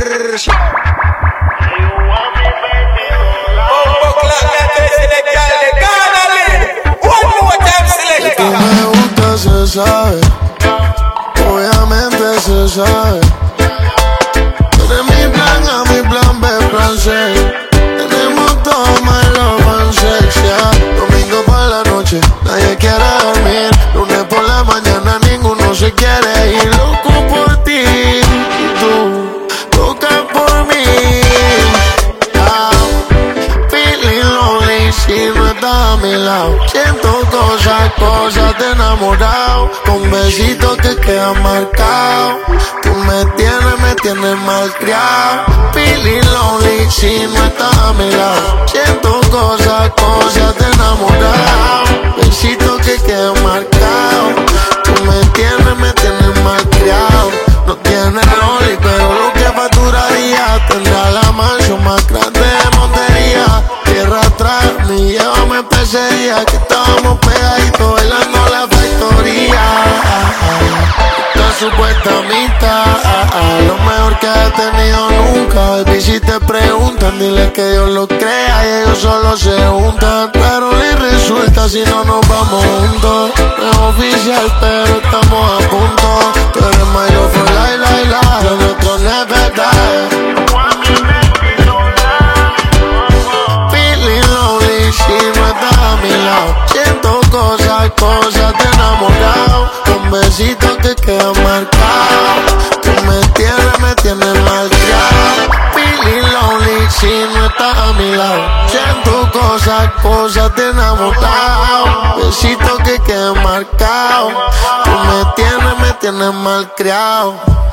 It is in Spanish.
Que me gusta se sabe, obviamente se sabe. De mi plan A mi plan B, plan C. Tenemos todo malo, man sexy. Domingo por la noche, nadie quiere dormir. Lunes por la mañana, ninguno se quiere ir. Loco por ti, y tú, loca por mí. Feeling lonely si no estás a mi lado. Siento cosas de enamorado. Con besitos que quedan marcados. Tú me tienes malcriado. Feeling lonely si no estás a mi lado. Siento cosas de enamorado. Besitos que quedan marcados. Tú me tienes malcriado. No tienes lonely, pero lo que facturaría. Tendrá la mansión más grande de Montería. Tierra atrás, ni llévame pecería. Que estábamos pegaditos bailando la factoría. La supuesta amistad, lo mejor que he tenido nunca. Baby, si te preguntan, dile que Dios lo crea y ellos solo se juntan. Pero ni resulta si no nos vamos juntos. No es oficial, pero estamos a punto. Tú eres my love for life, lo nuestro no es verdad. Feeling lonely si no estás a mi lado. Siento cosas de enamorado. Con besitos que quedan marcados. Tú me tienes malcriado. Feeling lonely si no estás a mi lado. Siento cosas de enamorado. Besitos que quedan marcados. Tú me tienes malcriado.